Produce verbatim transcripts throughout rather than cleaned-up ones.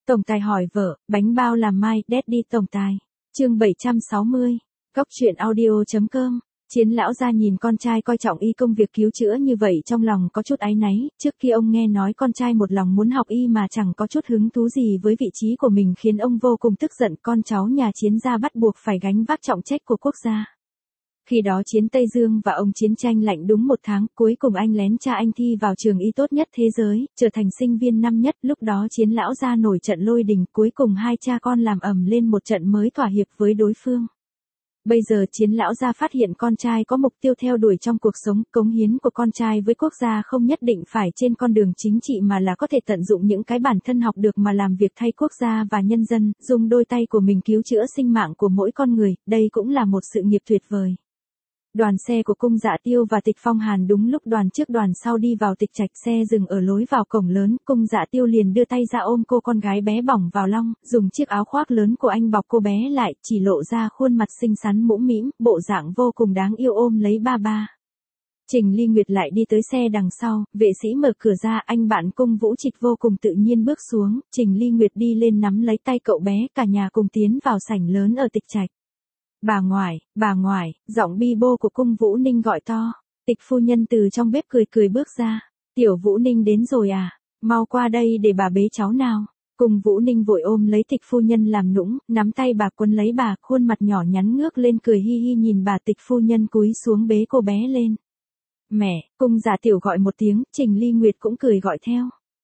Tổng tài hỏi vợ, bánh bao làm mai, Daddy tổng tài. Chương bảy trăm sáu mươi. Cóc truyện audio.com. Chiến lão gia nhìn con trai coi trọng y công việc cứu chữa như vậy trong lòng có chút áy náy, trước khi ông nghe nói con trai một lòng muốn học y mà chẳng có chút hứng thú gì với vị trí của mình khiến ông vô cùng tức giận, con cháu nhà Chiến gia bắt buộc phải gánh vác trọng trách của quốc gia. Khi đó Chiến Tây Dương và ông chiến tranh lạnh đúng một tháng, cuối cùng anh lén cha anh thi vào trường y tốt nhất thế giới, trở thành sinh viên năm nhất, lúc đó Chiến lão gia nổi trận lôi đình, cuối cùng hai cha con làm ầm lên một trận mới thỏa hiệp với đối phương. Bây giờ Chiến lão gia phát hiện con trai có mục tiêu theo đuổi trong cuộc sống, cống hiến của con trai với quốc gia không nhất định phải trên con đường chính trị mà là có thể tận dụng những cái bản thân học được mà làm việc thay quốc gia và nhân dân, dùng đôi tay của mình cứu chữa sinh mạng của mỗi con người, đây cũng là một sự nghiệp tuyệt vời. Đoàn xe của Cung Dạ Tiêu và Tịch Phong Hàn đúng lúc đoàn trước đoàn sau đi vào Tịch Trạch, xe dừng ở lối vào cổng lớn, Cung Dạ Tiêu liền đưa tay ra ôm cô con gái bé bỏng vào lòng, dùng chiếc áo khoác lớn của anh bọc cô bé lại, chỉ lộ ra khuôn mặt xinh xắn mũm mĩm, bộ dạng vô cùng đáng yêu ôm lấy ba ba. Trình Ly Nguyệt lại đi tới xe đằng sau, vệ sĩ mở cửa ra, anh bạn Cung Vũ Trịch vô cùng tự nhiên bước xuống, Trình Ly Nguyệt đi lên nắm lấy tay cậu bé, cả nhà cùng tiến vào sảnh lớn ở Tịch Trạch. Bà ngoại, bà ngoại, giọng bi bô của Cung Vũ Ninh gọi to. Tịch phu nhân từ trong bếp cười cười bước ra. Tiểu Vũ Ninh đến rồi à, mau qua đây để bà bế cháu nào. Cung Vũ Ninh vội ôm lấy Tịch phu nhân làm nũng, nắm tay bà quấn lấy bà, khuôn mặt nhỏ nhắn ngước lên cười hi hi nhìn bà. Tịch phu nhân cúi xuống bế cô bé lên. Mẹ, Cung Dạ Tiểu gọi một tiếng, Trình Ly Nguyệt cũng cười gọi theo.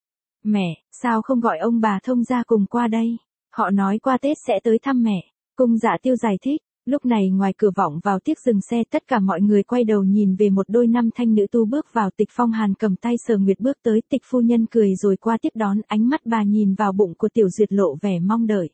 Mẹ, sao không gọi ông bà thông gia cùng qua đây, họ nói qua Tết sẽ tới thăm mẹ. Cung Dạ Tiêu giải thích. Lúc này ngoài cửa vọng vào tiếc dừng xe, tất cả mọi người quay đầu nhìn về một đôi nam thanh nữ tu bước vào. Tịch Phong Hàn cầm tay Sở Nguyệt bước tới, Tịch phu nhân cười rồi qua tiếp đón, ánh mắt bà nhìn vào bụng của Tiểu Duyệt lộ vẻ mong đợi.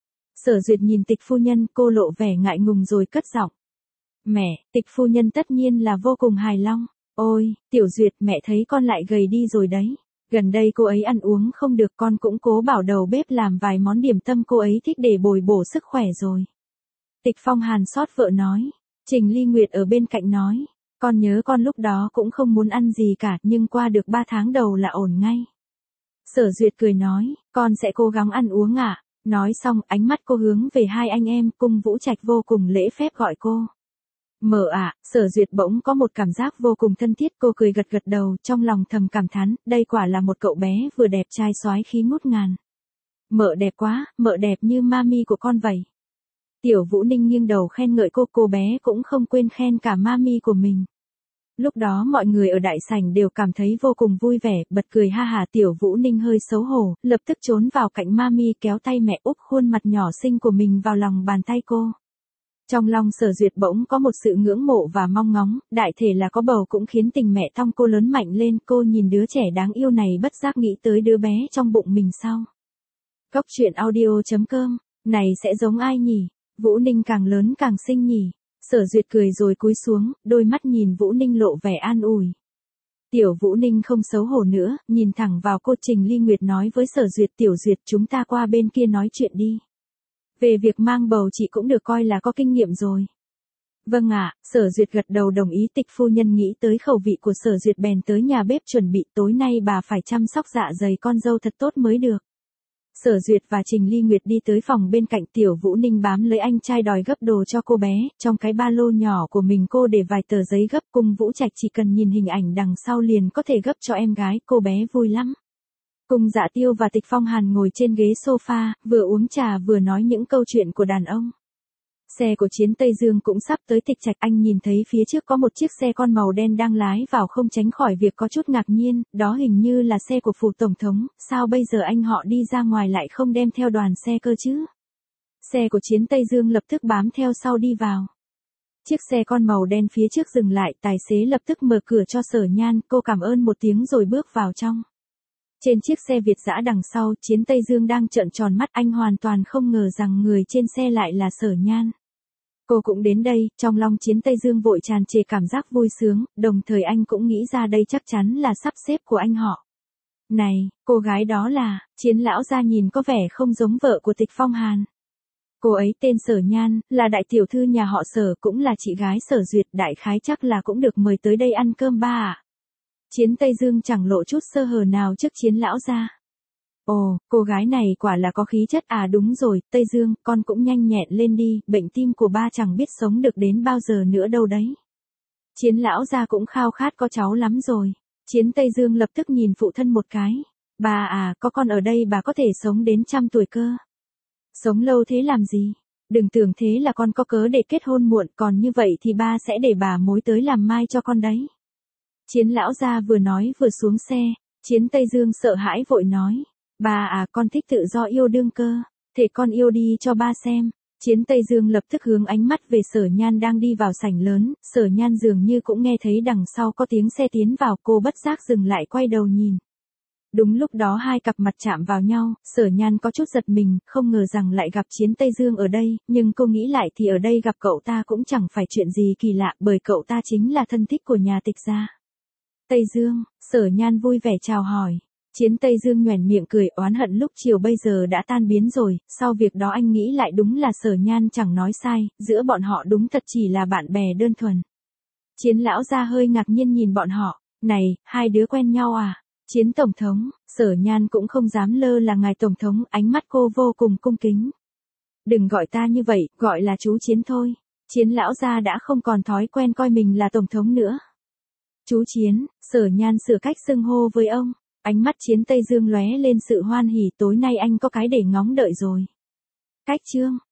Sở Duyệt nhìn Tịch phu nhân, cô lộ vẻ ngại ngùng rồi cất giọng. Mẹ, Tịch phu nhân tất nhiên là vô cùng hài lòng. Ôi, Tiểu Duyệt, mẹ thấy con lại gầy đi rồi đấy. Gần đây cô ấy ăn uống không được, con cũng cố bảo đầu bếp làm vài món điểm tâm cô ấy thích để bồi bổ sức khỏe rồi. Tịch Phong Hàn xót vợ nói. Trình Ly Nguyệt ở bên cạnh nói. Con nhớ con lúc đó cũng không muốn ăn gì cả, nhưng qua được ba tháng đầu là ổn ngay. Sở Duyệt cười nói, con sẽ cố gắng ăn uống ạ. À? Nói xong, ánh mắt cô hướng về hai anh em, Cung Vũ Trạch vô cùng lễ phép gọi cô. Mợ ạ, à, Sở Duyệt bỗng có một cảm giác vô cùng thân thiết, cô cười gật gật đầu, trong lòng thầm cảm thán, đây quả là một cậu bé vừa đẹp trai soái khí ngút ngàn. Mợ đẹp quá, mợ đẹp như mami của con vậy. Tiểu Vũ Ninh nghiêng đầu khen ngợi cô, cô bé cũng không quên khen cả mami của mình. Lúc đó mọi người ở đại sảnh đều cảm thấy vô cùng vui vẻ, bật cười ha hà. Tiểu Vũ Ninh hơi xấu hổ, lập tức trốn vào cạnh mami kéo tay mẹ úp khuôn mặt nhỏ xinh của mình vào lòng bàn tay cô. Trong lòng Sở Duyệt bỗng có một sự ngưỡng mộ và mong ngóng, đại thể là có bầu cũng khiến tình mẹ thong cô lớn mạnh lên, cô nhìn đứa trẻ đáng yêu này bất giác nghĩ tới đứa bé trong bụng mình sau. Cóc truyện audio.com, này sẽ giống ai nhỉ? Vũ Ninh càng lớn càng xinh nhỉ. Sở Duyệt cười rồi cúi xuống, đôi mắt nhìn Vũ Ninh lộ vẻ an ủi. Tiểu Vũ Ninh không xấu hổ nữa, nhìn thẳng vào cô. Trình Ly Nguyệt nói với Sở Duyệt, Tiểu Duyệt chúng ta qua bên kia nói chuyện đi. Về việc mang bầu chị cũng được coi là có kinh nghiệm rồi. Vâng ạ, à, Sở Duyệt gật đầu đồng ý. Tịch phu nhân nghĩ tới khẩu vị của Sở Duyệt bèn tới nhà bếp chuẩn bị, tối nay bà phải chăm sóc dạ dày con dâu thật tốt mới được. Sở Duyệt và Trình Ly Nguyệt đi tới phòng bên cạnh. Tiểu Vũ Ninh bám lấy anh trai đòi gấp đồ cho cô bé, trong cái ba lô nhỏ của mình cô để vài tờ giấy gấp. Cung Vũ Trạch chỉ cần nhìn hình ảnh đằng sau liền có thể gấp cho em gái, cô bé vui lắm. Cung Dạ Tiêu và Tịch Phong Hàn ngồi trên ghế sofa, vừa uống trà vừa nói những câu chuyện của đàn ông. Xe của Chiến Tây Dương cũng sắp tới Tịch Trạch, anh nhìn thấy phía trước có một chiếc xe con màu đen đang lái vào, không tránh khỏi việc có chút ngạc nhiên, đó hình như là xe của phủ tổng thống, sao bây giờ anh họ đi ra ngoài lại không đem theo đoàn xe cơ chứ? Xe của Chiến Tây Dương lập tức bám theo sau đi vào. Chiếc xe con màu đen phía trước dừng lại, tài xế lập tức mở cửa cho Sở Nhan, cô cảm ơn một tiếng rồi bước vào trong. Trên chiếc xe Việt dã đằng sau, Chiến Tây Dương đang trợn tròn mắt, anh hoàn toàn không ngờ rằng người trên xe lại là Sở Nhan. Cô cũng đến đây, trong lòng Chiến Tây Dương vội tràn trề cảm giác vui sướng, đồng thời anh cũng nghĩ ra đây chắc chắn là sắp xếp của anh họ. Này, cô gái đó là, Chiến lão gia nhìn có vẻ không giống vợ của Tịch Phong Hàn. Cô ấy tên Sở Nhan, là đại tiểu thư nhà họ Sở, cũng là chị gái Sở Duyệt, đại khái chắc là cũng được mời tới đây ăn cơm ba ạ. À. Chiến Tây Dương chẳng lộ chút sơ hở nào trước Chiến lão gia. Ồ, cô gái này quả là có khí chất à, đúng rồi, Tây Dương, con cũng nhanh nhẹn lên đi, bệnh tim của ba chẳng biết sống được đến bao giờ nữa đâu đấy. Chiến lão gia cũng khao khát có cháu lắm rồi. Chiến Tây Dương lập tức nhìn phụ thân một cái. Bà à, có con ở đây bà có thể sống đến trăm tuổi cơ. Sống lâu thế làm gì? Đừng tưởng thế là con có cớ để kết hôn muộn, còn như vậy thì ba sẽ để bà mối tới làm mai cho con đấy. Chiến lão gia vừa nói vừa xuống xe. Chiến Tây Dương sợ hãi vội nói. Bà à, con thích tự do yêu đương cơ. Thế con yêu đi cho ba xem. Chiến Tây Dương lập tức hướng ánh mắt về Sở Nhan đang đi vào sảnh lớn. Sở Nhan dường như cũng nghe thấy đằng sau có tiếng xe tiến vào, cô bất giác dừng lại quay đầu nhìn. Đúng lúc đó hai cặp mặt chạm vào nhau, Sở Nhan có chút giật mình, không ngờ rằng lại gặp Chiến Tây Dương ở đây, nhưng cô nghĩ lại thì ở đây gặp cậu ta cũng chẳng phải chuyện gì kỳ lạ, bởi cậu ta chính là thân thích của nhà Tịch gia. Tây Dương, Sở Nhan vui vẻ chào hỏi. Chiến Tây Dương nhoẻn miệng cười, oán hận lúc chiều bây giờ đã tan biến rồi, sau việc đó anh nghĩ lại đúng là Sở Nhan chẳng nói sai, giữa bọn họ đúng thật chỉ là bạn bè đơn thuần. Chiến lão gia hơi ngạc nhiên nhìn bọn họ, này, hai đứa quen nhau à? Chiến Tổng thống, Sở Nhan cũng không dám lơ là ngài Tổng thống, ánh mắt cô vô cùng cung kính. Đừng gọi ta như vậy, gọi là chú Chiến thôi. Chiến lão gia đã không còn thói quen coi mình là Tổng thống nữa. Chú Chiến, Sở Nhan sửa cách xưng hô với ông. Ánh mắt Chiến Tây Dương lóe lên sự hoan hỉ, tối nay anh có cái để ngóng đợi rồi. Cách chương